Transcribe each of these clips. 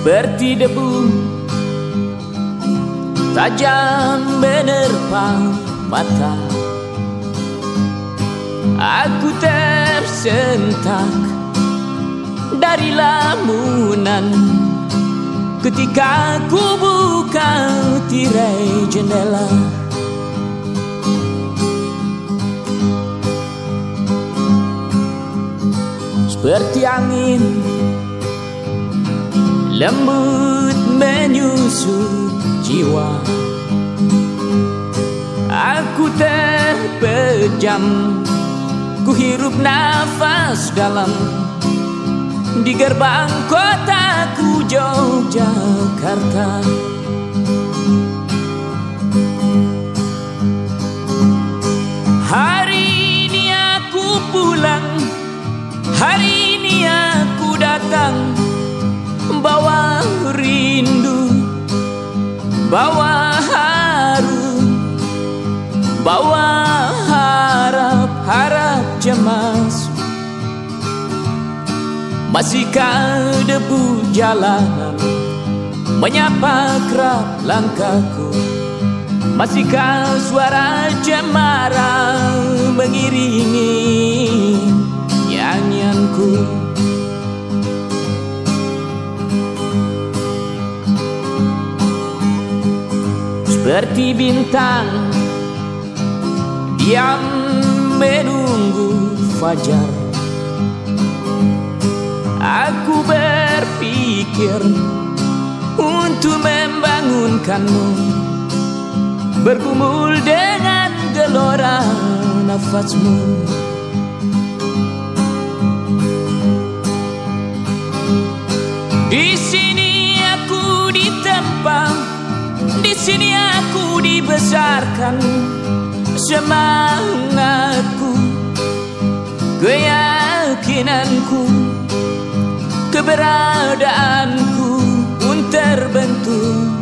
seperti debu tajam menerpa mata. Aku tersentak dari lamunan ketika ku buka tirai jendela. Seperti angin lembut menyusut jiwa, aku terpejam, ku hirup nafas dalam di gerbang kotaku Yogyakarta. Hari ini aku pulang, hari ini aku datang, bawa rindu, bawa haru, bawa harap cemas. Masihkah debu jalanan menyapa kerap langkahku? Masihkah suara cemara mengiringi nyanyianku? Seperti bintang diam menunggu fajar, aku berpikir untuk membangunkanmu, bergumul dengan gelora nafasmu. Di sini aku ditempa, di sini aku dibesarkan. Semangatku, keyakinanku, keberadaanku pun terbentuk.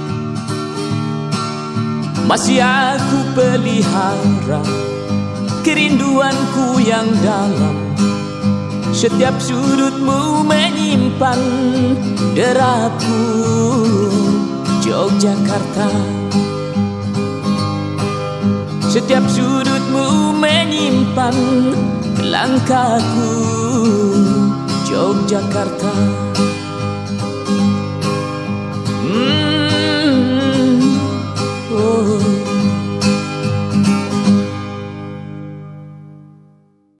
Masih aku pelihara kerinduanku yang dalam. Setiap sudutmu menyimpan derapku Yogyakarta. Setiap sudutmu menyimpan langkahku Yogyakarta.